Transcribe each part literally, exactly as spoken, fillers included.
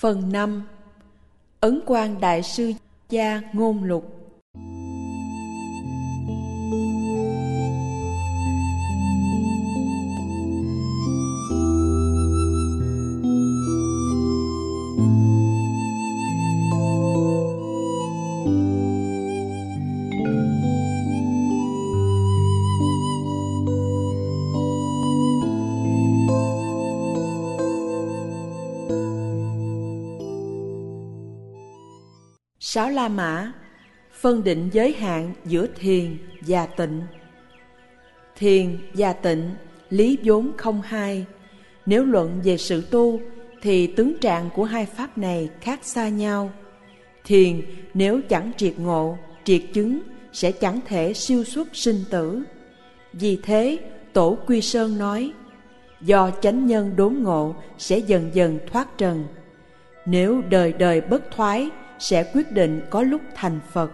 Phần năm. Ấn Quang Đại Sư Gia Ngôn Lục. Sáu La Mã phân định giới hạn giữa thiền và tịnh. Thiền và tịnh lý vốn không hai. Nếu luận về sự tu thì tướng trạng của hai pháp này khác xa nhau. Thiền nếu chẳng triệt ngộ, triệt chứng sẽ chẳng thể siêu xuất sinh tử. Vì thế Tổ Quy Sơn nói, do chánh nhân đốn ngộ sẽ dần dần thoát trần. Nếu đời đời bất thoái sẽ quyết định có lúc thành Phật.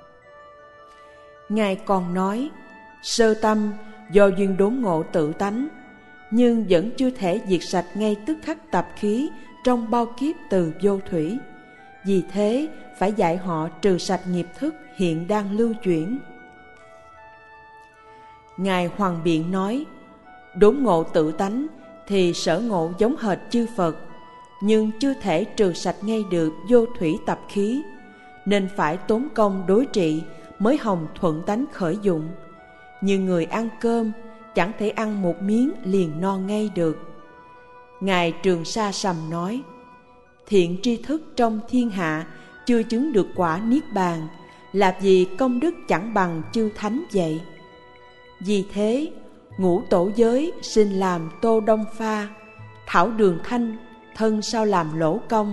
Ngài còn nói, sơ tâm do duyên đốn ngộ tự tánh, nhưng vẫn chưa thể diệt sạch ngay tức khắc tập khí trong bao kiếp từ vô thủy. Vì thế phải dạy họ trừ sạch nghiệp thức hiện đang lưu chuyển. Ngài Hoàng Biện nói, đốn ngộ tự tánh thì sở ngộ giống hệt chư Phật, nhưng chưa thể trừ sạch ngay được vô thủy tập khí, nên phải tốn công đối trị mới hồng thuận tánh khởi dụng. Như người ăn cơm, chẳng thể ăn một miếng liền no ngay được. Ngài Trường Sa Sầm nói, thiện tri thức trong thiên hạ chưa chứng được quả niết bàn, làm gì công đức chẳng bằng chư thánh vậy. Vì thế, ngũ tổ giới xin làm tô đông pha, thảo đường thanh thân sao làm lỗ công.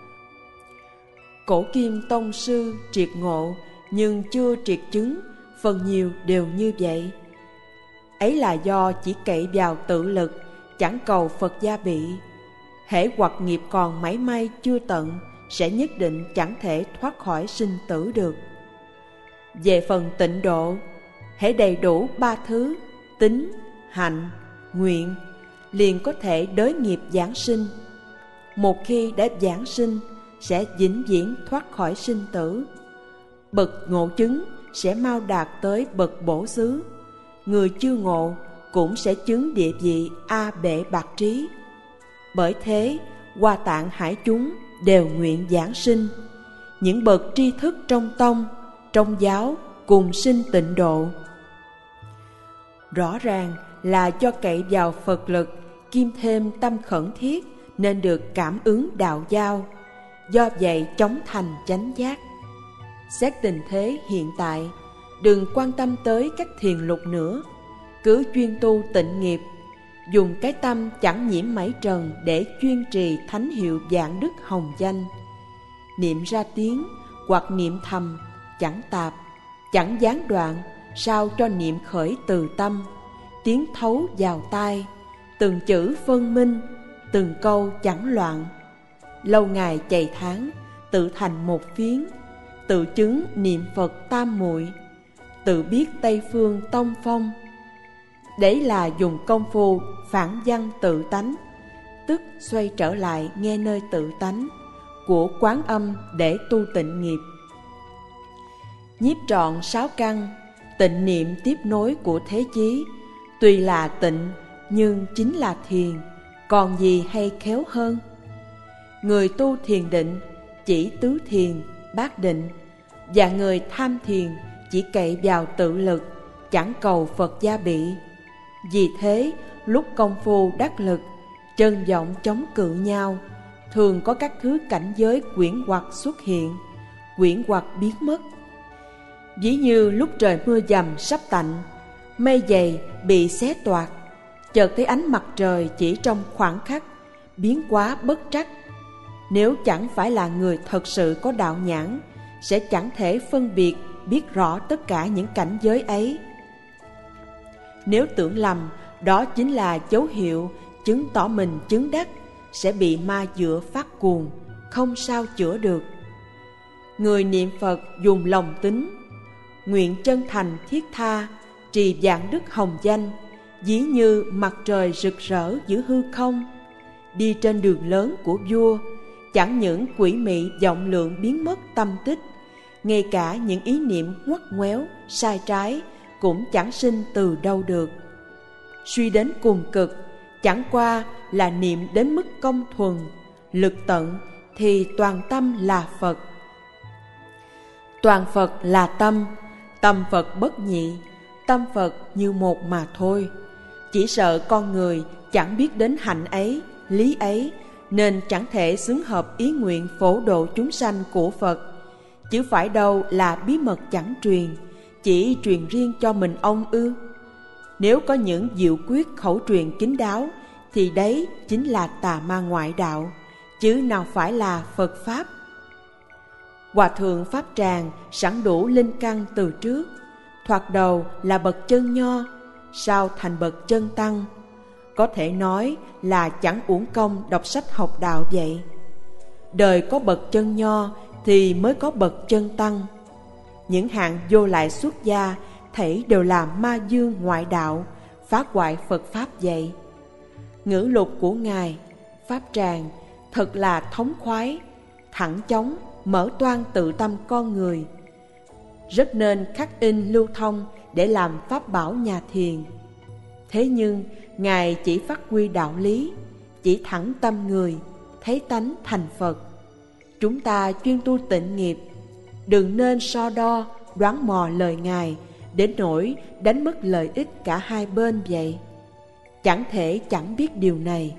Cổ kim tông sư triệt ngộ nhưng chưa triệt chứng, phần nhiều đều như vậy. Ấy là do chỉ cậy vào tự lực, chẳng cầu Phật gia bị. Hễ hoặc nghiệp còn mảy may chưa tận, sẽ nhất định chẳng thể thoát khỏi sinh tử được. Về phần tịnh độ, hễ đầy đủ ba thứ tín, hạnh, nguyện, liền có thể đới nghiệp giảng sinh. Một khi đã giảng sinh, sẽ vĩnh viễn thoát khỏi sinh tử. Bậc ngộ chứng sẽ mau đạt tới bậc bổ xứ. Người chưa ngộ cũng sẽ chứng địa vị A bệ bạc trí. Bởi thế, Hoa Tạng hải chúng đều nguyện giảng sinh. Những bậc tri thức trong tông, trong giáo cùng sinh tịnh độ. Rõ ràng là do cậy vào Phật lực, kim thêm tâm khẩn thiết, nên được cảm ứng đạo giao, do vậy chóng thành chánh giác. Xét tình thế hiện tại, đừng quan tâm tới các thiền lục nữa, cứ chuyên tu tịnh nghiệp, dùng cái tâm chẳng nhiễm mảy trần để chuyên trì thánh hiệu vạn đức hồng danh. Niệm ra tiếng hoặc niệm thầm, chẳng tạp, chẳng gián đoạn, sao cho niệm khởi từ tâm, tiếng thấu vào tai, từng chữ phân minh, từng câu chẳng loạn. Lâu ngày chày tháng, tự thành một phiến, tự chứng niệm Phật tam muội, tự biết Tây phương tông phong. Đấy là dùng công phu phản văn tự tánh, tức xoay trở lại nghe nơi tự tánh của Quán Âm để tu tịnh nghiệp. Nhiếp trọn sáu căn, tịnh niệm tiếp nối của thế chí, tuy là tịnh nhưng chính là thiền, còn gì hay khéo hơn. Người tu thiền định chỉ tứ thiền, bát định, và người tham thiền chỉ cậy vào tự lực, chẳng cầu Phật gia bị. Vì thế, lúc công phu đắc lực, chân vọng chống cự nhau, thường có các thứ cảnh giới quyển hoặc xuất hiện, quyển hoặc biến mất. Ví như lúc trời mưa dầm sắp tạnh, mây dày bị xé toạc, chợt thấy ánh mặt trời chỉ trong khoảng khắc, biến hóa bất trắc. Nếu chẳng phải là người thật sự có đạo nhãn, sẽ chẳng thể phân biệt, biết rõ tất cả những cảnh giới ấy. Nếu tưởng lầm, đó chính là dấu hiệu chứng tỏ mình chứng đắc, sẽ bị ma dựa phát cuồng, không sao chữa được. Người niệm Phật dùng lòng tín, nguyện chân thành thiết tha, trì vạn đức hồng danh, ví như mặt trời rực rỡ giữa hư không. Đi trên đường lớn của vua, chẳng những quỷ mị vọng lượng biến mất tâm tích, ngay cả những ý niệm ngoắt ngoéo, sai trái cũng chẳng sinh từ đâu được. Suy đến cùng cực, chẳng qua là niệm đến mức công thuần, lực tận thì toàn tâm là Phật. Toàn Phật là tâm, tâm Phật bất nhị, tâm Phật như một mà thôi. Chỉ sợ con người chẳng biết đến hạnh ấy, lý ấy, nên chẳng thể xứng hợp ý nguyện phổ độ chúng sanh của Phật. Chứ phải đâu là bí mật chẳng truyền, chỉ truyền riêng cho mình ông ư? Nếu có những diệu quyết khẩu truyền kín đáo, thì đấy chính là tà ma ngoại đạo, chứ nào phải là Phật Pháp. Hòa thượng Pháp Tràng sẵn đủ linh căn từ trước, thoạt đầu là bậc chân nho, sau thành bậc chân tăng. Có thể nói là chẳng uổng công đọc sách học đạo vậy. Đời có bậc chân nho thì mới có bậc chân tăng. Những hạng vô lại xuất gia thảy đều là ma dương ngoại đạo, phá hoại Phật Pháp vậy. Ngữ lục của Ngài Pháp Tràng thật là thống khoái, thẳng chóng, mở toan tự tâm con người, rất nên khắc in lưu thông để làm pháp bảo nhà thiền. Thế nhưng Ngài chỉ phát huy đạo lý, chỉ thẳng tâm người, thấy tánh thành Phật. Chúng ta chuyên tu tịnh nghiệp, đừng nên so đo, đoán mò lời Ngài đến nỗi đánh mất lợi ích cả hai bên vậy. Chẳng thể chẳng biết điều này.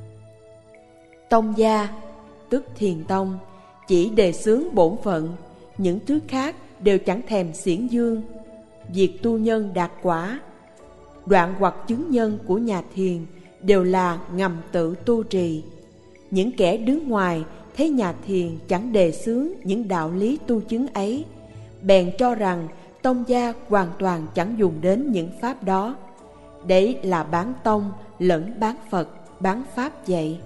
Tông gia, tức thiền tông, chỉ đề xướng bổn phận, những thứ khác đều chẳng thèm xiển dương. Việc tu nhân đạt quả, đoạn hoặc chứng nhân của nhà thiền đều là ngầm tự tu trì. Những kẻ đứng ngoài thấy nhà thiền chẳng đề xướng những đạo lý tu chứng ấy, bèn cho rằng tông gia hoàn toàn chẳng dùng đến những pháp đó. Đấy là bán tông lẫn bán Phật, bán Pháp vậy.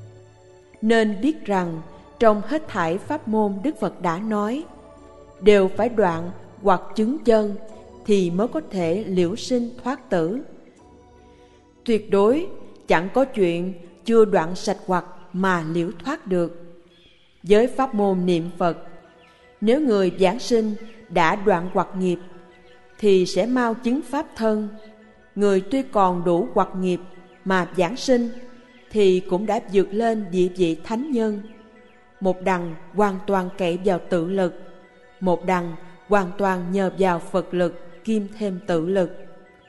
Nên biết rằng trong hết thảy pháp môn Đức Phật đã nói, đều phải đoạn hoặc chứng chân thì mới có thể liễu sinh thoát tử. Tuyệt đối chẳng có chuyện chưa đoạn sạch hoặc mà liễu thoát được. Với pháp môn niệm Phật, nếu người giảng sinh đã đoạn hoặc nghiệp thì sẽ mau chứng pháp thân. Người tuy còn đủ hoặc nghiệp mà giảng sinh thì cũng đã vượt lên địa vị thánh nhân. Một đằng hoàn toàn cậy vào tự lực, một đằng hoàn toàn nhờ vào Phật lực kiêm thêm tự lực.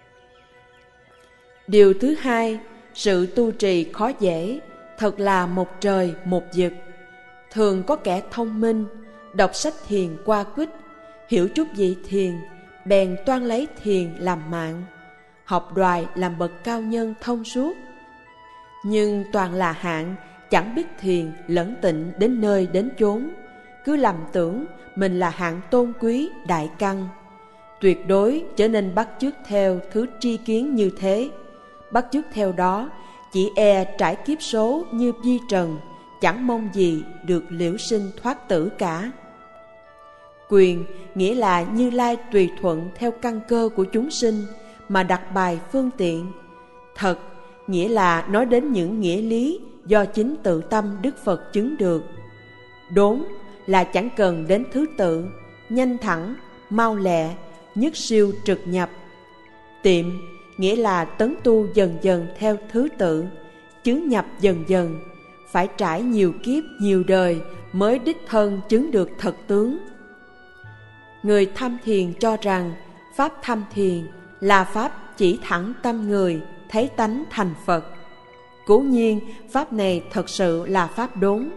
Điều thứ hai, sự tu trì khó dễ, thật là một trời một vực. Thường có kẻ thông minh, đọc sách thiền qua quýt, hiểu chút vị thiền, bèn toan lấy thiền làm mạng, học đoài làm bậc cao nhân thông suốt. Nhưng toàn là hạng chẳng biết thiền lẫn tịnh đến nơi đến chốn, cứ lầm tưởng mình là hạng tôn quý đại căn. Tuyệt đối trở nên bắt chước theo thứ tri kiến như thế. Bắt chước theo đó chỉ e trải kiếp số như vi trần, chẳng mong gì được liễu sinh thoát tử cả. Quyền nghĩa là Như Lai tùy thuận theo căn cơ của chúng sinh mà đặt bài phương tiện. Thật nghĩa là nói đến những nghĩa lý do chính tự tâm Đức Phật chứng được. Đốn là chẳng cần đến thứ tự, nhanh thẳng, mau lẹ, nhất siêu trực nhập. Tiệm nghĩa là tấn tu dần dần theo thứ tự, chứng nhập dần dần, phải trải nhiều kiếp nhiều đời mới đích thân chứng được thật tướng. Người tham thiền cho rằng pháp tham thiền là pháp chỉ thẳng tâm người, thấy tánh thành Phật. Cố nhiên pháp này thật sự là pháp đốn.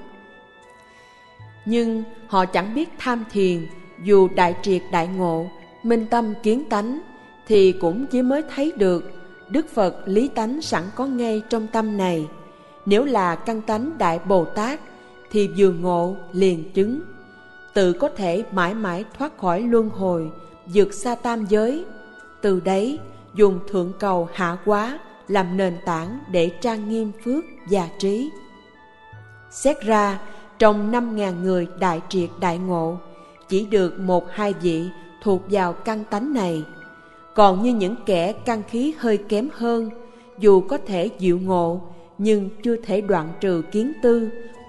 Nhưng họ chẳng biết tham thiền, dù đại triệt đại ngộ, minh tâm kiến tánh, thì cũng chỉ mới thấy được Đức Phật lý tánh sẵn có ngay trong tâm này. Nếu là căn tánh Đại Bồ Tát thì vừa ngộ liền chứng, tự có thể mãi mãi thoát khỏi luân hồi, vượt xa tam giới. Từ đấy dùng thượng cầu hạ hóa làm nền tảng để trang nghiêm phước và trí. Xét ra trong năm ngàn người đại triệt đại ngộ, chỉ được một hai vị thuộc vào căn tánh này. Còn như những kẻ căn khí hơi kém hơn, dù có thể diệu ngộ nhưng chưa thể đoạn trừ kiến tư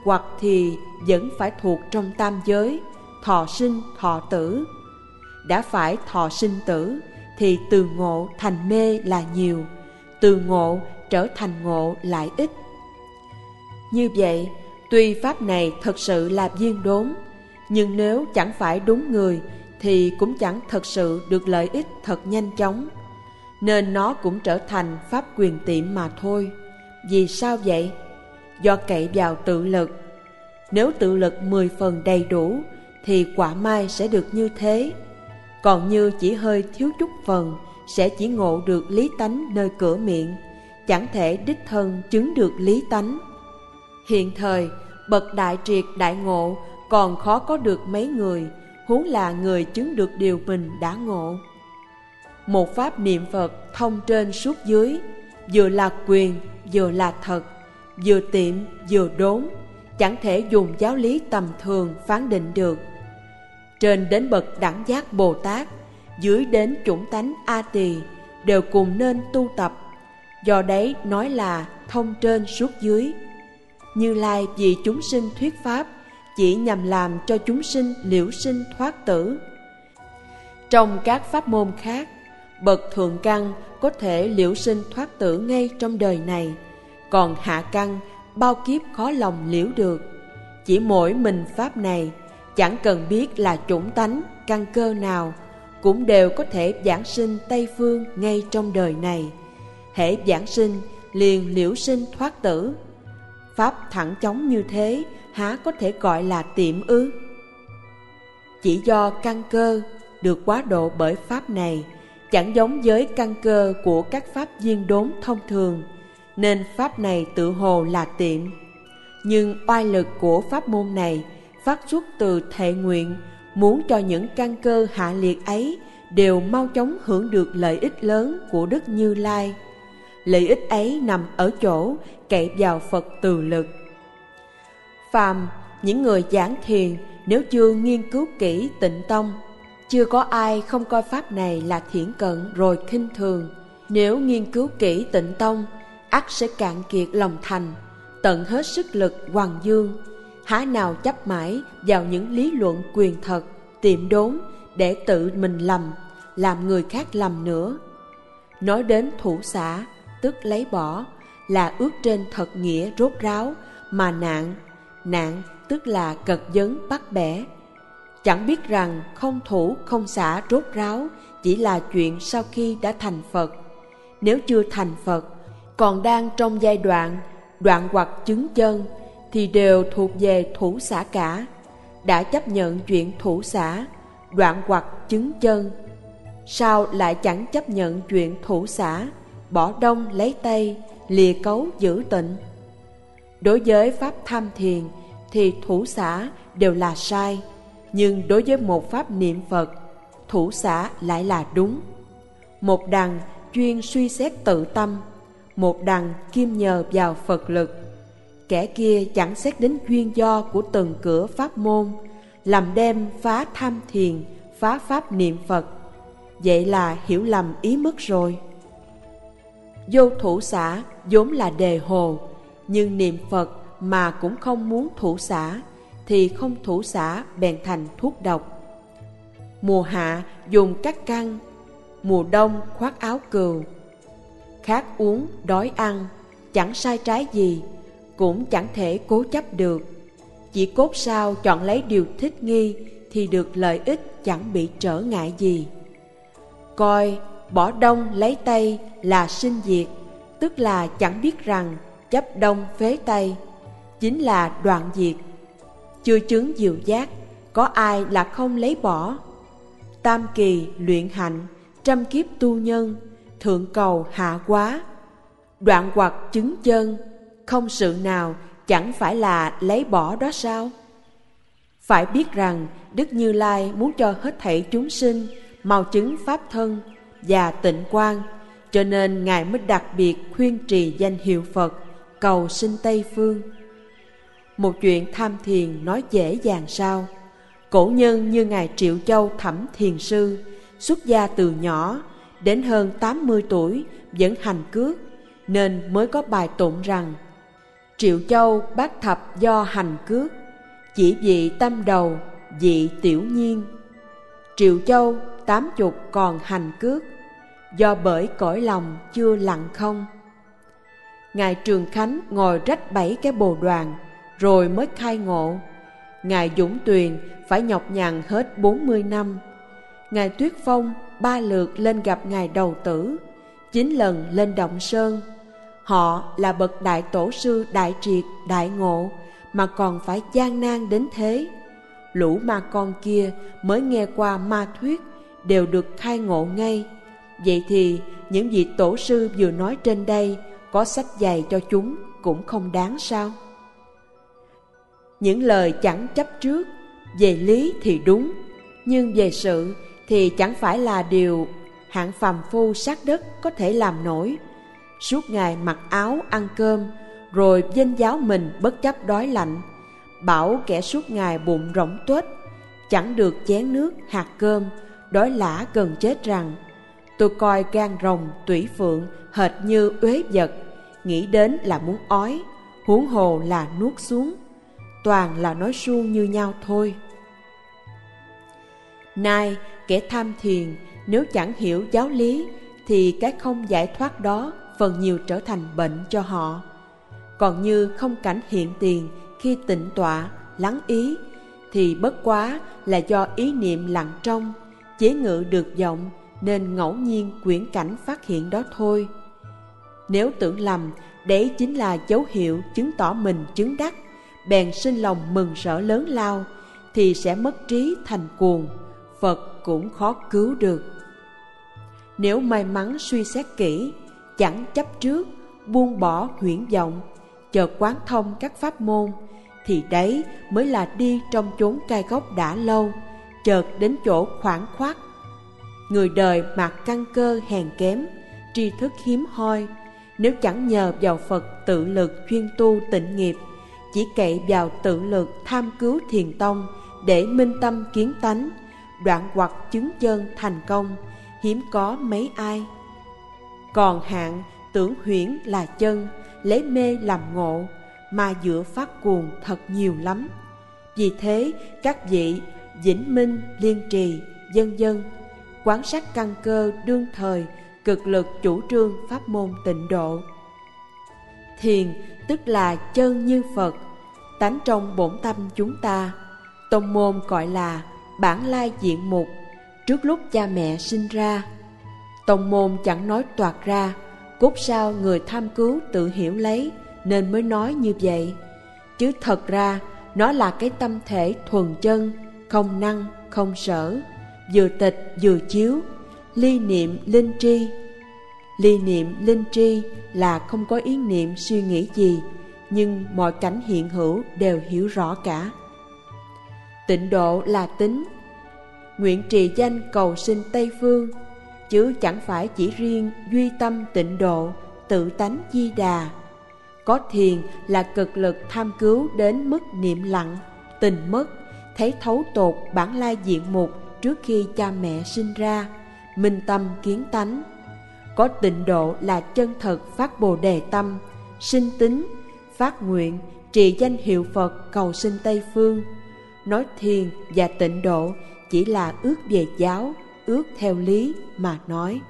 hoặc thì vẫn phải thuộc trong tam giới, thọ sinh thọ tử. Đã phải thọ sinh tử thì từ ngộ thành mê là nhiều, từ ngộ trở thành ngộ lại ít. Như vậy, tuy pháp này thật sự là viên đốn, nhưng nếu chẳng phải đúng người thì cũng chẳng thật sự được lợi ích thật nhanh chóng, nên nó cũng trở thành pháp quyền tiệm mà thôi. Vì sao vậy? Do cậy vào tự lực. Nếu tự lực mười phần đầy đủ thì quả mai sẽ được như thế. Còn như chỉ hơi thiếu chút phần sẽ chỉ ngộ được lý tánh nơi cửa miệng, chẳng thể đích thân chứng được lý tánh. Hiện thời, bậc đại triệt đại ngộ còn khó có được mấy người, huống là người chứng được điều mình đã ngộ. Một pháp niệm Phật thông trên suốt dưới, vừa là quyền, vừa là thật, vừa tiệm, vừa đốn, chẳng thể dùng giáo lý tầm thường phán định được. Trên đến bậc đẳng giác Bồ Tát, dưới đến chủng tánh A Tỳ, đều cùng nên tu tập. Do đấy nói là thông trên suốt dưới. Như Lai vì chúng sinh thuyết pháp, chỉ nhằm làm cho chúng sinh liễu sinh thoát tử. Trong các pháp môn khác, bậc thượng căn có thể liễu sinh thoát tử ngay trong đời này, còn hạ căn bao kiếp khó lòng liễu được. Chỉ mỗi mình pháp này, chẳng cần biết là chủng tánh, căn cơ nào, cũng đều có thể giảng sinh Tây Phương ngay trong đời này. Hễ giảng sinh, liền liễu sinh thoát tử. Pháp thẳng chóng như thế, há có thể gọi là tiệm ư? Chỉ do căn cơ được quá độ bởi pháp này, chẳng giống với căn cơ của các pháp viên đốn thông thường, nên pháp này tự hồ là tiệm. Nhưng oai lực của pháp môn này phát xuất từ thệ nguyện, muốn cho những căn cơ hạ liệt ấy đều mau chóng hưởng được lợi ích lớn của Đức Như Lai. Lợi ích ấy nằm ở chỗ cậy vào Phật từ lực. Phàm những người giảng thiền nếu chưa nghiên cứu kỹ Tịnh Tông, chưa có ai không coi pháp này là thiển cận rồi khinh thường. Nếu nghiên cứu kỹ Tịnh Tông, ắt sẽ cạn kiệt lòng thành, tận hết sức lực hoằng dương, há nào chấp mãi vào những lý luận quyền thật, tiệm đốn để tự mình lầm, làm người khác lầm nữa. Nói đến thủ xả, tức lấy bỏ, là ước trên thật nghĩa rốt ráo, mà nạn, nạn tức là cật vấn bắt bẻ. Chẳng biết rằng không thủ không xả rốt ráo chỉ là chuyện sau khi đã thành Phật. Nếu chưa thành Phật, còn đang trong giai đoạn đoạn hoặc chứng chân, thì đều thuộc về thủ xả cả. Đã chấp nhận chuyện thủ xả, đoạn hoặc chứng chân, sao lại chẳng chấp nhận chuyện thủ xả, bỏ đông lấy tây, lìa cấu giữ tịnh? Đối với pháp tham thiền thì thủ xả đều là sai, nhưng đối với một pháp niệm Phật, thủ xả lại là đúng. Một đằng chuyên suy xét tự tâm, một đằng kim nhờ vào Phật lực. Kẻ kia chẳng xét đến duyên do của từng cửa pháp môn, làm đem phá tham thiền, phá pháp niệm Phật. Vậy là hiểu lầm ý mất rồi. Vô thủ xả vốn là đề hồ, nhưng niệm Phật mà cũng không muốn thủ xả, thì không thủ xả bèn thành thuốc độc. Mùa hạ dùng các căn, mùa đông khoác áo cừu. Khát uống, đói ăn, chẳng sai trái gì, cũng chẳng thể cố chấp được. Chỉ cốt sao chọn lấy điều thích nghi thì được lợi ích chẳng bị trở ngại gì. Coi bỏ đông lấy tây là sinh diệt, tức là chẳng biết rằng chấp đông phế tây chính là đoạn diệt. Chưa chứng diệu giác, có ai là không lấy bỏ? Tam kỳ luyện hạnh, trăm kiếp tu nhân, thượng cầu hạ quá. Đoạn hoặc chứng chân, không sự nào chẳng phải là lấy bỏ đó sao? Phải biết rằng Đức Như Lai muốn cho hết thảy chúng sinh mau chứng pháp thân và tịnh quang, cho nên Ngài mới đặc biệt khuyên trì danh hiệu Phật, cầu sinh Tây Phương. Một chuyện tham thiền nói dễ dàng sao? Cổ nhân như Ngài Triệu Châu Thẩm Thiền Sư, xuất gia từ nhỏ, đến hơn tám mươi tuổi vẫn hành cước, nên mới có bài tụng rằng: Triệu Châu bát thập do hành cước, chỉ vị tâm đầu, dị tiểu nhiên. Triệu Châu tám chục còn hành cước, do bởi cõi lòng chưa lặng không. Ngài Trường Khánh ngồi rách bảy cái bồ đoàn, rồi mới khai ngộ. Ngài Dũng Tuyền phải nhọc nhằn hết bốn mươi năm. Ngài Tuyết Phong ba lượt lên gặp Ngài Đầu Tử, chín lần lên Động Sơn. Họ là bậc đại tổ sư đại triệt đại ngộ, mà còn phải gian nan đến thế. Lũ ma con kia mới nghe qua ma thuyết đều được khai ngộ ngay. Vậy thì những vị tổ sư vừa nói trên đây có sách dạy cho chúng cũng không đáng sao? Những lời chẳng chấp trước, về lý thì đúng, nhưng về sự thì chẳng phải là điều hạng phàm phu sát đất có thể làm nổi. Suốt ngày mặc áo ăn cơm, rồi vênh váo mình bất chấp đói lạnh, bảo kẻ suốt ngày bụng rỗng tuếch, chẳng được chén nước hạt cơm, đói lả gần chết rằng: tôi coi gan rồng tủy phượng hệt như uế vật, nghĩ đến là muốn ói, huống hồ là nuốt xuống. Toàn là nói suông như nhau thôi. Nay kẻ tham thiền nếu chẳng hiểu giáo lý thì cái không giải thoát đó phần nhiều trở thành bệnh cho họ. Còn như không cảnh hiện tiền khi tịnh tọa lắng ý thì bất quá là do ý niệm lặng trong, chế ngự được vọng nên ngẫu nhiên quyển cảnh phát hiện đó thôi. Nếu tưởng lầm đấy chính là dấu hiệu chứng tỏ mình chứng đắc, bèn sinh lòng mừng rỡ lớn lao, thì sẽ mất trí thành cuồng, Phật cũng khó cứu được. Nếu may mắn suy xét kỹ, chẳng chấp trước, buông bỏ huyễn vọng, chợt quán thông các pháp môn, thì đấy mới là đi trong chốn cai gốc đã lâu, chợt đến chỗ khoảng khoát. Người đời mặc căn cơ hèn kém, tri thức hiếm hoi, nếu chẳng nhờ vào Phật tự lực chuyên tu tịnh nghiệp, chỉ cậy vào tự lực tham cứu thiền tông để minh tâm kiến tánh, đoạn hoặc chứng chân thành công, hiếm có mấy ai. Còn hạng tưởng huyễn là chân, lấy mê làm ngộ, mà giữa phát cuồng thật nhiều lắm. Vì thế các vị Vĩnh Minh, Liên Trì, vân vân quán sát căn cơ đương thời, cực lực chủ trương pháp môn tịnh độ. Thiền tức là chân như Phật, tánh trong bổn tâm chúng ta. Tông môn gọi là bản lai diện mục, trước lúc cha mẹ sinh ra. Tông môn chẳng nói toạc ra, cốt sao người tham cứu tự hiểu lấy nên mới nói như vậy. Chứ thật ra nó là cái tâm thể thuần chân, không năng, không sở, vừa tịch vừa chiếu, ly niệm linh tri. Ly niệm linh tri là không có ý niệm suy nghĩ gì, nhưng mọi cảnh hiện hữu đều hiểu rõ cả. Tịnh độ là tính, nguyện trì danh cầu sinh Tây Phương, chứ chẳng phải chỉ riêng duy tâm tịnh độ, tự tánh di đà. Có thiền là cực lực tham cứu đến mức niệm lặng, tình mất, thấy thấu tột bản lai diện mục trước khi cha mẹ sinh ra, minh tâm kiến tánh. Có tịnh độ là chân thật phát bồ đề tâm, sinh tính, phát nguyện, trì danh hiệu Phật cầu sinh Tây Phương. Nói thiền và tịnh độ chỉ là ước về giáo, ước theo lý mà nói.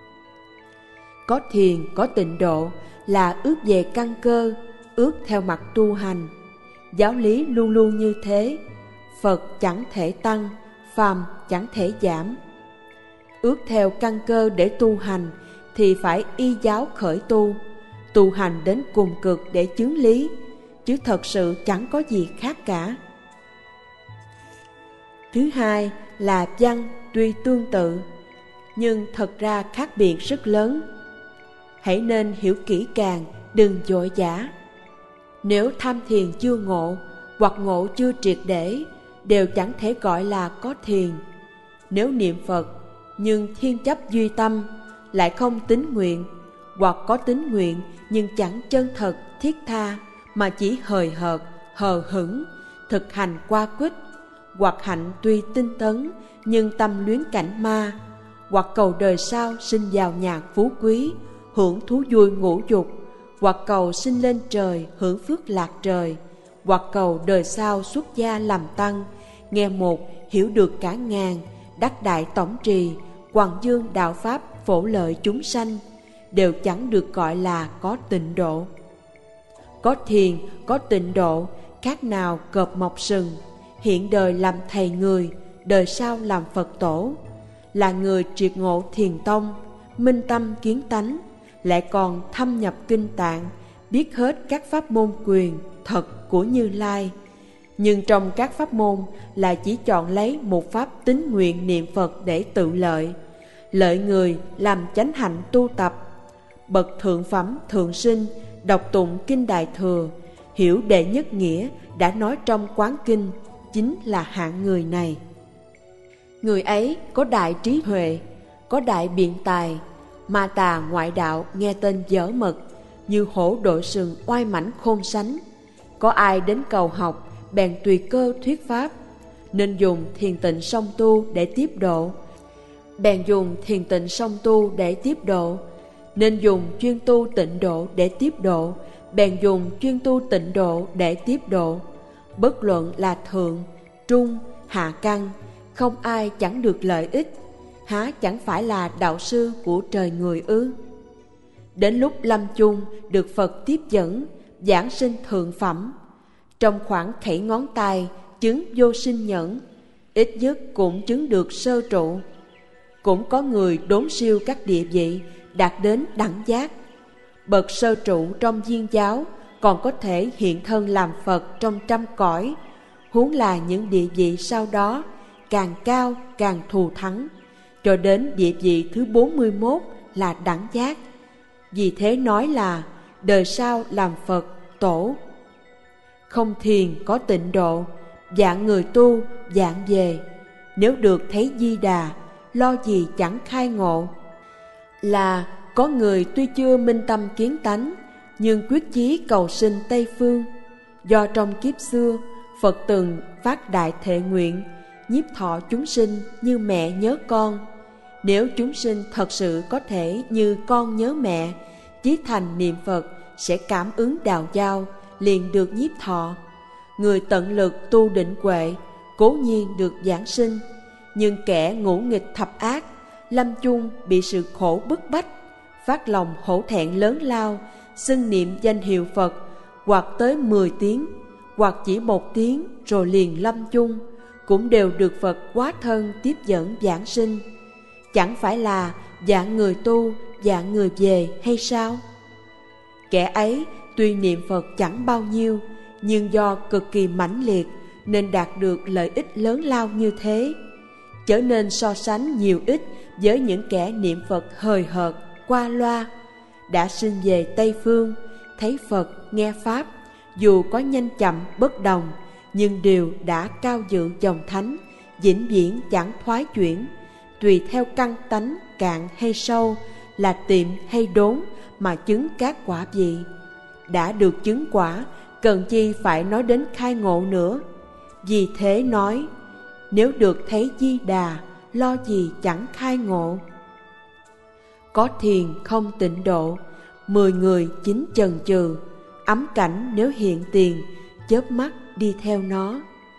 Có thiền, có tịnh độ là ước về căn cơ, ước theo mặt tu hành. Giáo lý luôn luôn như thế, Phật chẳng thể tăng, phàm chẳng thể giảm. Ước theo căn cơ để tu hành thì phải y giáo khởi tu, tu hành đến cùng cực để chứng lý, chứ thật sự chẳng có gì khác cả. Thứ hai là văn tuy tương tự, nhưng thật ra khác biệt rất lớn. Hãy nên hiểu kỹ càng, đừng vội vã. Nếu tham thiền chưa ngộ, hoặc ngộ chưa triệt để, đều chẳng thể gọi là có thiền. Nếu niệm Phật, nhưng thiên chấp duy tâm, lại không tín nguyện, hoặc có tín nguyện nhưng chẳng chân thật, thiết tha, mà chỉ hời hợt, hờ hững, thực hành qua quýt, hoặc hạnh tuy tinh tấn, nhưng tâm luyến cảnh ma, hoặc cầu đời sau sinh vào nhà phú quý, hưởng thú vui ngũ dục, hoặc cầu sinh lên trời hưởng phước lạc trời, hoặc cầu đời sau xuất gia làm tăng, nghe một hiểu được cả ngàn, đắc đại tổng trì, quảng dương đạo pháp phổ lợi chúng sanh, đều chẳng được gọi là có tịnh độ. Có thiền, có tịnh độ, khác nào cọp mọc sừng, hiện đời làm thầy người, đời sau làm Phật tổ, là người triệt ngộ thiền tông, minh tâm kiến tánh, lại còn thâm nhập kinh tạng, biết hết các pháp môn quyền thật của Như Lai. Nhưng trong các pháp môn là chỉ chọn lấy một pháp tín nguyện niệm Phật để tự lợi, lợi người làm chánh hạnh tu tập. Bậc thượng phẩm thượng sinh đọc tụng kinh Đại Thừa, hiểu đệ nhất nghĩa đã nói trong Quán Kinh, chính là hạng người này. Người ấy có đại trí huệ, có đại biện tài, ma tà ngoại đạo nghe tên dở mật, như hổ đội sừng oai mãnh khôn sánh. Có ai đến cầu học, bèn tùy cơ thuyết pháp, nên dùng thiền tịnh song tu để tiếp độ. Bèn dùng thiền tịnh song tu để tiếp độ, nên dùng chuyên tu tịnh độ để tiếp độ, bèn dùng chuyên tu tịnh độ để tiếp độ. Bất luận là thượng, trung, hạ căn, không ai chẳng được lợi ích, há chẳng phải là đạo sư của trời người ư? Đến lúc lâm chung được Phật tiếp dẫn, giảng sinh thượng phẩm, trong khoảng khẩy ngón tay chứng vô sinh nhẫn, ít nhất cũng chứng được sơ trụ. Cũng có người đốn siêu các địa vị, đạt đến đẳng giác. Bậc sơ trụ trong Viên giáo còn có thể hiện thân làm Phật trong trăm cõi, huống là những địa vị sau đó càng cao càng thù thắng, cho đến địa vị thứ bốn mươi mốt là đẳng giác. Vì thế nói là đời sau làm Phật tổ. Không thiền có tịnh độ, dạng người tu dạng về, nếu được thấy Di Đà, lo gì chẳng khai ngộ. Là có người tuy chưa minh tâm kiến tánh, nhưng quyết chí cầu sinh Tây Phương. Do trong kiếp xưa Phật từng phát đại thệ nguyện, nhiếp thọ chúng sinh như mẹ nhớ con. Nếu chúng sinh thật sự có thể như con nhớ mẹ, chí thành niệm Phật sẽ cảm ứng đào giao, liền được nhiếp thọ. Người tận lực tu định huệ, cố nhiên được giảng sinh, nhưng kẻ ngũ nghịch thập ác, lâm chung bị sự khổ bức bách, phát lòng hổ thẹn lớn lao, xưng niệm danh hiệu Phật, hoặc tới mười tiếng, hoặc chỉ một tiếng rồi liền lâm chung, cũng đều được Phật hóa thân tiếp dẫn giảng sinh. Chẳng phải là dạng người tu, dạng người về hay sao? Kẻ ấy tuy niệm Phật chẳng bao nhiêu, nhưng do cực kỳ mãnh liệt nên đạt được lợi ích lớn lao như thế. Trở nên so sánh nhiều ít với những kẻ niệm Phật hời hợt, qua loa. Đã sinh về Tây Phương, thấy Phật, nghe Pháp, dù có nhanh chậm bất đồng, nhưng đều đã cao dự dòng thánh, vĩnh viễn chẳng thoái chuyển, tùy theo căn tánh cạn hay sâu, là tiệm hay đốn mà chứng các quả vị. Đã được chứng quả, cần chi phải nói đến khai ngộ nữa. Vì thế nói, nếu được thấy Di Đà, lo gì chẳng khai ngộ. Có thiền không tịnh độ, mười người chín chần chừ, ấm cảnh nếu hiện tiền, chớp mắt đi theo nó.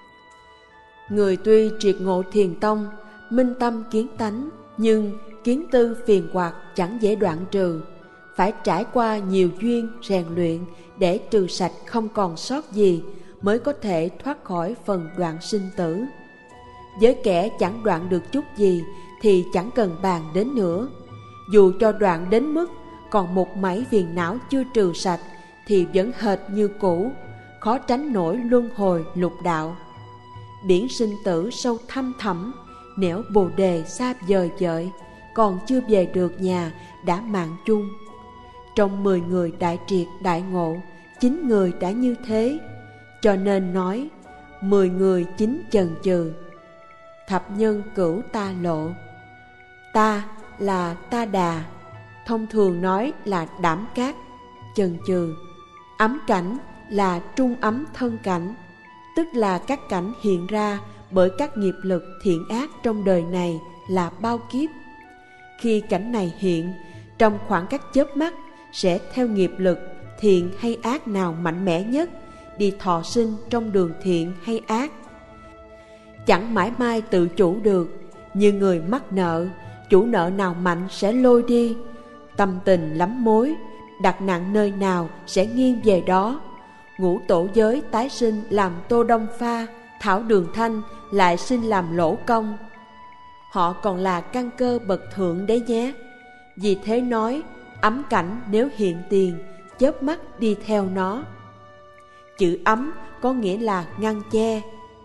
Người tuy triệt ngộ thiền tông, minh tâm kiến tánh, nhưng kiến tư phiền hoặc chẳng dễ đoạn trừ, phải trải qua nhiều duyên rèn luyện để trừ sạch không còn sót gì, mới có thể thoát khỏi phần đoạn sinh tử. Với kẻ chẳng đoạn được chút gì thì chẳng cần bàn đến nữa. Dù cho đoạn đến mức còn một mảy phiền não chưa trừ sạch thì vẫn hệt như cũ, khó tránh nổi luân hồi lục đạo. Biển sinh tử sâu thăm thẳm, nẻo bồ đề xa vời vợi, còn chưa về được nhà đã mạng chung. Trong mười người đại triệt đại ngộ, chín người đã như thế, cho nên nói mười người chín chần chừ. Thập nhân cửu ta lộ, ta là ta đà, thông thường nói là đảm cát, chần chừ. Ấm cảnh là trung ấm thân cảnh, tức là các cảnh hiện ra bởi các nghiệp lực thiện ác trong đời này là bao kiếp. Khi cảnh này hiện, trong khoảng các chớp mắt sẽ theo nghiệp lực thiện hay ác nào mạnh mẽ nhất, đi thọ sinh trong đường thiện hay ác. Chẳng mãi mai tự chủ được, như người mắc nợ, chủ nợ nào mạnh sẽ lôi đi. Tâm tình lắm mối, đặt nặng nơi nào sẽ nghiêng về đó. Ngũ tổ giới tái sinh làm Tô Đông Pha, Thảo Đường Thanh lại sinh làm Lỗ Công. Họ còn là căn cơ bậc thượng đấy nhé. Vì thế nói, ấm cảnh nếu hiện tiền, chớp mắt đi theo nó. Chữ ấm có nghĩa là ngăn che.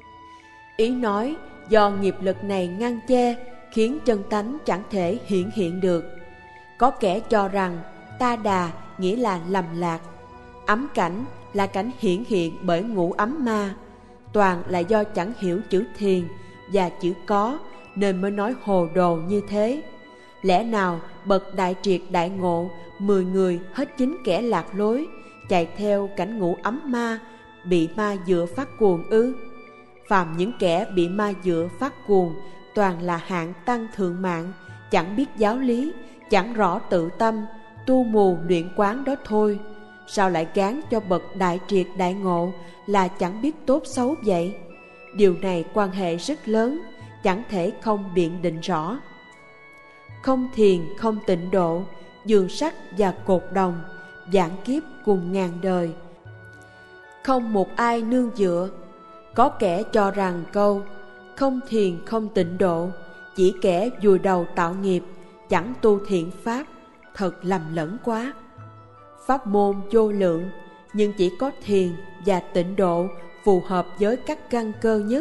Ý nói do nghiệp lực này ngăn che, khiến chân tánh chẳng thể hiển hiện được. Có kẻ cho rằng ta đà nghĩa là lầm lạc, ấm cảnh là cảnh hiển hiện bởi ngũ ấm ma. Toàn là do chẳng hiểu chữ thiền và chữ có nên mới nói hồ đồ như thế. Lẽ nào bậc đại triệt đại ngộ, mười người hết chín kẻ lạc lối, chạy theo cảnh ngũ ấm ma, bị ma dựa phát cuồng ư? Phàm những kẻ bị ma dựa phát cuồng toàn là hạng tăng thượng mạng, chẳng biết giáo lý, chẳng rõ tự tâm, tu mù luyện quán đó thôi. Sao lại gán cho bậc đại triệt đại ngộ là chẳng biết tốt xấu vậy? Điều này quan hệ rất lớn, chẳng thể không biện định rõ. Không thiền không tịnh độ, giường sắt và cột đồng, vạn kiếp cùng ngàn đời. Không một ai nương dựa. Có kẻ cho rằng câu không thiền không tịnh độ chỉ kẻ vùi đầu tạo nghiệp, chẳng tu thiện pháp, thật lầm lẫn quá. Pháp môn vô lượng, nhưng chỉ có thiền và tịnh độ phù hợp với các căn cơ nhất.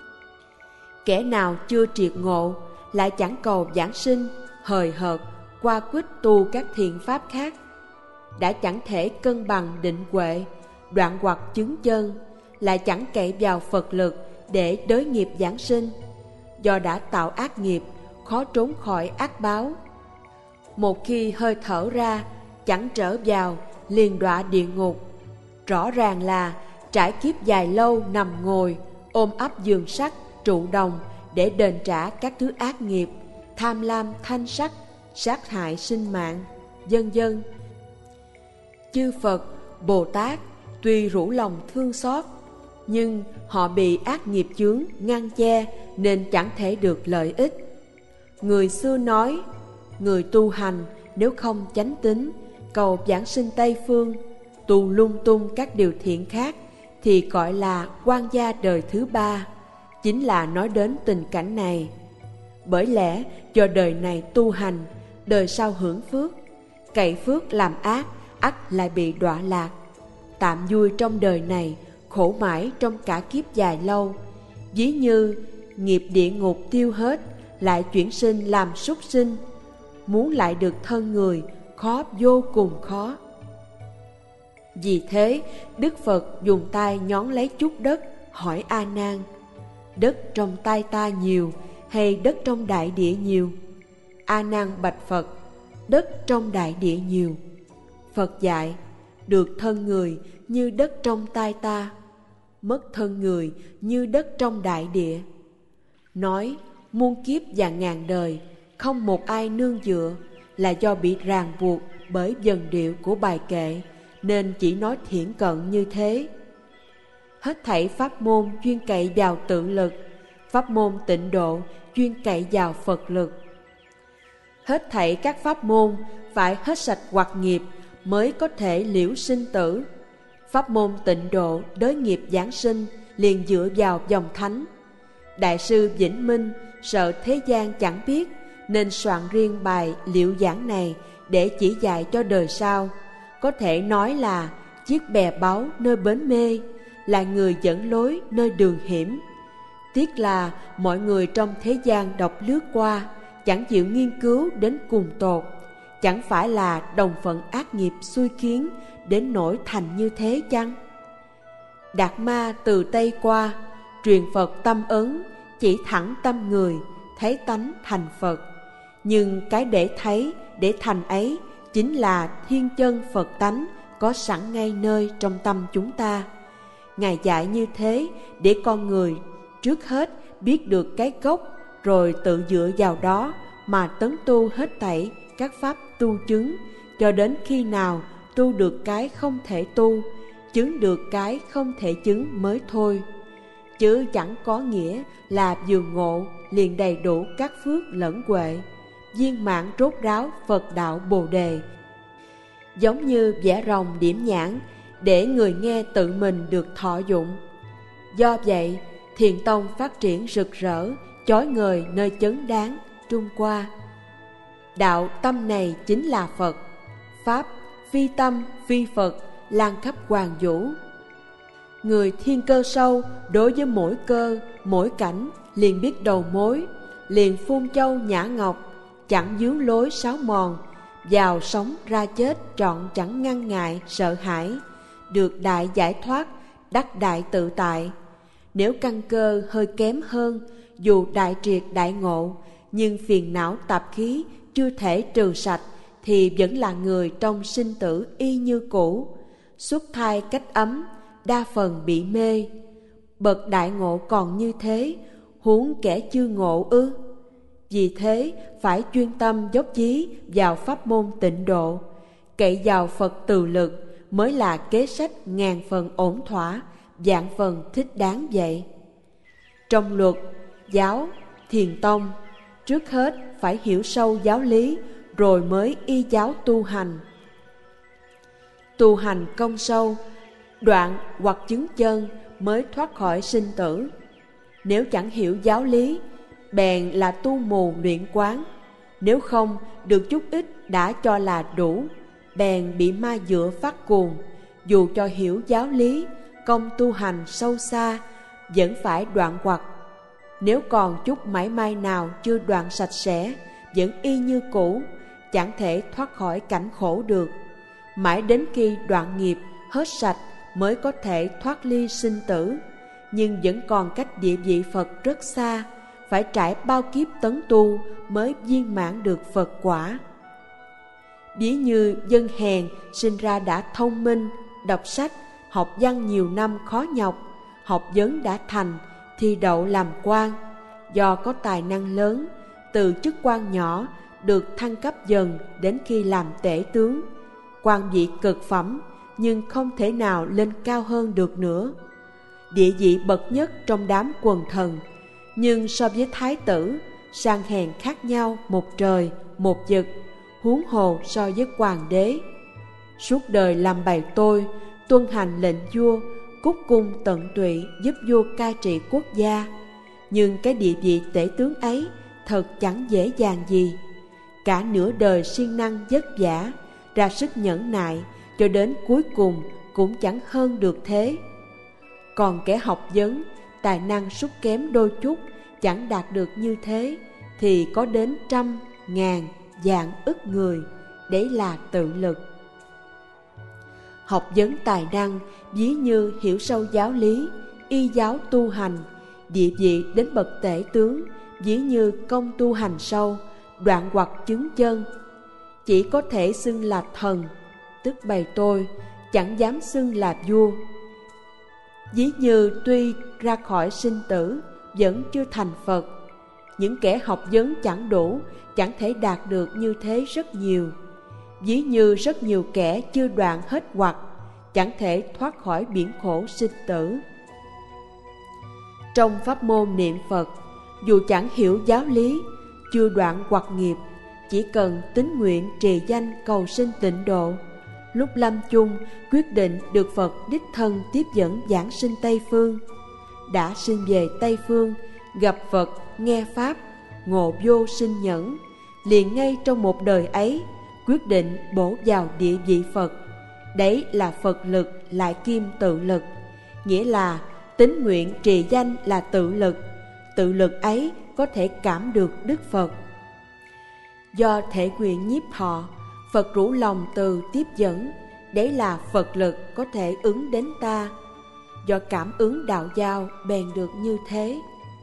Kẻ nào chưa triệt ngộ, lại chẳng cầu giảng sinh, hời hợt, qua quýt tu các thiện pháp khác, đã chẳng thể cân bằng định huệ, đoạn hoặc chứng chân, lại chẳng cậy vào Phật lực để đới nghiệp giảng sinh. Do đã tạo ác nghiệp, khó trốn khỏi ác báo. Một khi hơi thở ra, chẳng trở vào, liền đọa địa ngục. Rõ ràng là trải kiếp dài lâu nằm ngồi, ôm ấp giường sắt, trụ đồng để đền trả các thứ ác nghiệp, tham lam thanh sắc, sát hại sinh mạng, vân vân. Chư Phật, Bồ Tát tuy rủ lòng thương xót, nhưng họ bị ác nghiệp chướng ngăn che nên chẳng thể được lợi ích. Người xưa nói, người tu hành nếu không chánh tín, cầu giảng sinh Tây Phương, tu lung tung các điều thiện khác thì gọi là quan gia đời thứ ba, chính là nói đến tình cảnh này. Bởi lẽ do đời này tu hành, đời sau hưởng phước, cậy phước làm ác, ắt lại bị đọa lạc. Tạm vui trong đời này, khổ mãi trong cả kiếp dài lâu. Ví như nghiệp địa ngục tiêu hết, lại chuyển sinh làm súc sinh. Muốn lại được thân người, khó vô cùng khó. Vì thế, Đức Phật dùng tay nhón lấy chút đất, hỏi A Nan: đất trong tay ta nhiều hay đất trong đại địa nhiều? A Nan bạch Phật: đất trong đại địa nhiều. Phật dạy: được thân người như đất trong tay ta, mất thân người như đất trong đại địa. Nói muôn kiếp và ngàn đời, không một ai nương dựa, là do bị ràng buộc bởi vần điệu của bài kệ, nên chỉ nói thiển cận như thế. Hết thảy pháp môn chuyên cậy vào tự lực, pháp môn tịnh độ chuyên cậy vào Phật lực. Hết thảy các pháp môn phải hết sạch hoặc nghiệp mới có thể liễu sinh tử. Pháp môn tịnh độ đới nghiệp giảng sinh liền dựa vào dòng thánh. Đại sư Vĩnh Minh sợ thế gian chẳng biết, nên soạn riêng bài liệu giảng này để chỉ dạy cho đời sau. Có thể nói là chiếc bè báu nơi bến mê, là người dẫn lối nơi đường hiểm. Tiếc là mọi người trong thế gian đọc lướt qua, chẳng chịu nghiên cứu đến cùng tột. Chẳng phải là đồng phận ác nghiệp xui khiến đến nỗi thành như thế chăng? Đạt Ma từ Tây qua, truyền Phật tâm ấn, chỉ thẳng tâm người, thấy tánh thành Phật. Nhưng cái để thấy, để thành ấy chính là thiên chân Phật tánh có sẵn ngay nơi trong tâm chúng ta. Ngài dạy như thế để con người trước hết biết được cái gốc, rồi tự dựa vào đó mà tấn tu hết thảy các pháp tu chứng, cho đến khi nào tu được cái không thể tu, chứng được cái không thể chứng mới thôi. Chứ chẳng có nghĩa là vừa ngộ liền đầy đủ các phước lẫn huệ, viên mãn rốt ráo Phật đạo Bồ Đề. Giống như vẽ rồng điểm nhãn, để người nghe tự mình được thọ dụng. Do vậy, Thiền tông phát triển rực rỡ, chói ngời nơi chấn đáng Trung Hoa. Đạo tâm này chính là Phật, Pháp phi tâm phi Phật, lan khắp hoàng vũ. Người thiên cơ sâu, đối với mỗi cơ, mỗi cảnh, liền biết đầu mối, liền phun châu nhã ngọc, chẳng dướng lối sáo mòn, vào sống ra chết trọn chẳng ngăn ngại sợ hãi, được đại giải thoát, đắc đại tự tại. Nếu căn cơ hơi kém hơn, dù đại triệt đại ngộ, nhưng phiền não tạp khí chưa thể trừ sạch, thì vẫn là người trong sinh tử y như cũ, xuất thai cách ấm, đa phần bị mê. Bậc đại ngộ còn như thế, huống kẻ chưa ngộ ư? Vì thế phải chuyên tâm dốc chí vào pháp môn tịnh độ, cậy vào Phật từ lực mới là kế sách ngàn phần ổn thỏa, vạn phần thích đáng vậy. Trong luật giáo Thiền tông, trước hết phải hiểu sâu giáo lý, rồi mới y giáo tu hành. Tu hành công sâu, đoạn hoặc chứng chân mới thoát khỏi sinh tử. Nếu chẳng hiểu giáo lý, bèn là tu mù luyện quán. Nếu không, được chút ít đã cho là đủ, bèn bị ma dựa phát cuồng. Dù cho hiểu giáo lý, công tu hành sâu xa, vẫn phải đoạn hoặc. Nếu còn chút mảy may nào chưa đoạn sạch sẽ, vẫn y như cũ, chẳng thể thoát khỏi cảnh khổ được. Mãi đến khi đoạn nghiệp hết sạch mới có thể thoát ly sinh tử, nhưng vẫn còn cách địa vị Phật rất xa, phải trải bao kiếp tấn tu mới viên mãn được Phật quả. Ví như dân hèn sinh ra đã thông minh, đọc sách, học văn nhiều năm khó nhọc, học vấn đã thành, thi đậu làm quan. Do có tài năng lớn, từ chức quan nhỏ được thăng cấp dần đến khi làm tể tướng, quan vị cực phẩm, nhưng không thể nào lên cao hơn được nữa. Địa vị bậc nhất trong đám quần thần, nhưng so với thái tử, sang hèn khác nhau một trời, một vực, huống hồ so với hoàng đế. Suốt đời làm bày tôi, tuân hành lệnh vua, cúc cung tận tụy giúp vua cai trị quốc gia. Nhưng cái địa vị tể tướng ấy thật chẳng dễ dàng gì. Cả nửa đời siêng năng vất vả, ra sức nhẫn nại, cho đến cuối cùng cũng chẳng hơn được thế. Còn kẻ học vấn, tài năng sút kém đôi chút, chẳng đạt được như thế, thì có đến trăm, ngàn, vạn ức người, đấy là tự lực. Học vấn tài năng, ví như hiểu sâu giáo lý, y giáo tu hành, địa vị đến bậc tể tướng, ví như công tu hành sâu, đoạn hoặc chứng chân. Chỉ có thể xưng là thần, tức bày tôi, chẳng dám xưng là vua. Ví như tuy ra khỏi sinh tử, vẫn chưa thành Phật. Những kẻ học vấn chẳng đủ, chẳng thể đạt được như thế rất nhiều. Ví như rất nhiều kẻ chưa đoạn hết hoặc, chẳng thể thoát khỏi biển khổ sinh tử. Trong pháp môn niệm Phật, dù chẳng hiểu giáo lý, chưa đoạn hoặc nghiệp, chỉ cần tín nguyện trì danh cầu sinh tịnh độ, lúc lâm chung quyết định được Phật đích thân tiếp dẫn giảng sinh Tây Phương. Đã sinh về Tây Phương, gặp Phật, nghe Pháp, ngộ vô sinh nhẫn, liền ngay trong một đời ấy, quyết định bổ vào địa vị Phật. Đấy là Phật lực lại kim tự lực, nghĩa là tín nguyện trì danh là tự lực, tự lực ấy có thể cảm được Đức Phật. Do thể nguyện nhiếp thọ, Phật rủ lòng từ tiếp dẫn, đấy là Phật lực có thể ứng đến ta. Do cảm ứng đạo giao bèn được như thế.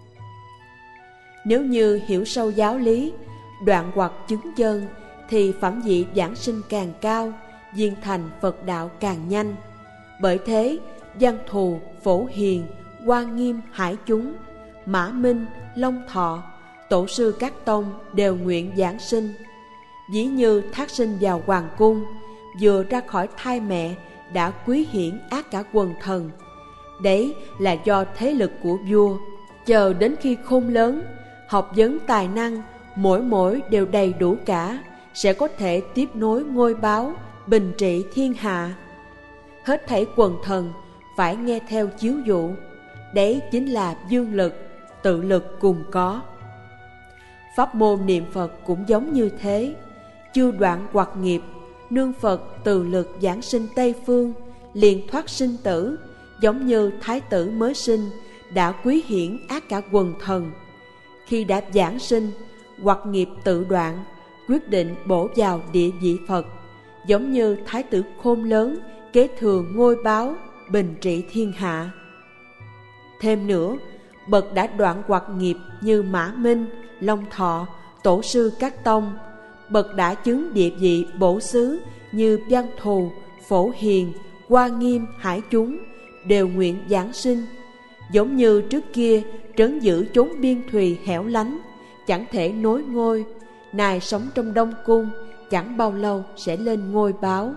Nếu như hiểu sâu giáo lý, đoạn hoặc chứng chân, thì phẩm vị giảng sinh càng cao, viên thành Phật đạo càng nhanh. Bởi thế, Văn Thù, Phổ Hiền, Hoa Nghiêm, Hải Chúng, Mã Minh, Long Thọ, tổ sư các tông đều nguyện giảng sinh. Ví như thác sinh vào hoàng cung, vừa ra khỏi thai mẹ đã quý hiển ác cả quần thần. Đấy là do thế lực của vua. Chờ đến khi khôn lớn, học vấn tài năng, mỗi mỗi đều đầy đủ cả, sẽ có thể tiếp nối ngôi báo, bình trị thiên hạ. Hết thảy quần thần phải nghe theo chiếu dụ. Đấy chính là dương lực, tự lực cùng có. Pháp môn niệm Phật cũng giống như thế. Chưa đoạn hoặc nghiệp, nương Phật từ lực giảng sinh Tây Phương, liền thoát sinh tử, giống như thái tử mới sinh, đã quý hiển ác cả quần thần. Khi đã giảng sinh, hoặc nghiệp tự đoạn, quyết định bổ vào địa vị Phật, giống như thái tử khôn lớn, kế thừa ngôi báo, bình trị thiên hạ. Thêm nữa, bậc đã đoạn hoặc nghiệp như Mã Minh, Long Thọ, tổ sư các tông, bậc đã chứng địa vị bổ xứ như Văn Thù, Phổ Hiền, Hoa Nghiêm, Hải chúng, đều nguyện giảng sinh. Giống như trước kia trấn giữ chốn biên thùy hẻo lánh, chẳng thể nối ngôi, nay sống trong Đông Cung, chẳng bao lâu sẽ lên ngôi báo.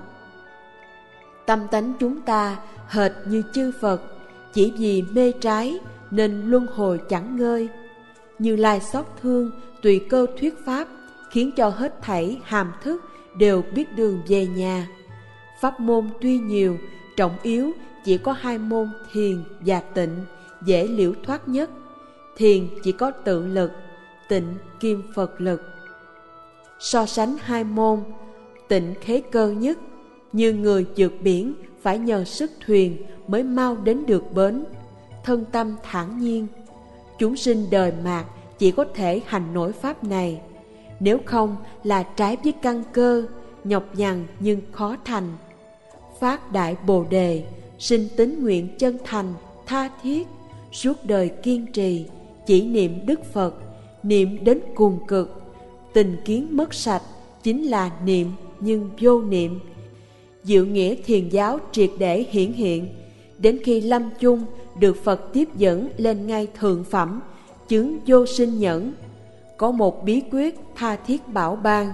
Tâm tánh chúng ta hệt như chư Phật, chỉ vì mê trái nên luân hồi chẳng ngơi. Như Lai xót thương tùy cơ thuyết pháp, khiến cho hết thảy hàm thức đều biết đường về nhà. Pháp môn tuy nhiều, trọng yếu chỉ có hai môn thiền và tịnh, dễ liễu thoát nhất. Thiền chỉ có tự lực, tịnh kim Phật lực. So sánh hai môn, tịnh khế cơ nhất, như người vượt biển phải nhờ sức thuyền mới mau đến được bến, thân tâm thản nhiên. Chúng sinh đời mạt chỉ có thể hành nổi pháp này, nếu không là trái với căn cơ, nhọc nhằn nhưng khó thành. Phát đại bồ đề, sinh tín nguyện chân thành, tha thiết, suốt đời kiên trì, chỉ niệm Đức Phật, niệm đến cùng cực. Tình kiến mất sạch, chính là niệm nhưng vô niệm. Diệu nghĩa thiền giáo triệt để hiển hiện, đến khi lâm chung được Phật tiếp dẫn lên ngay thượng phẩm, chứng vô sinh nhẫn. Có một bí quyết tha thiết bảo ban: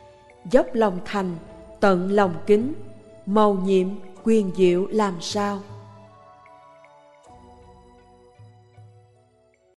dốc lòng thành, tận lòng kính, mầu nhiệm, quyền diệu làm sao.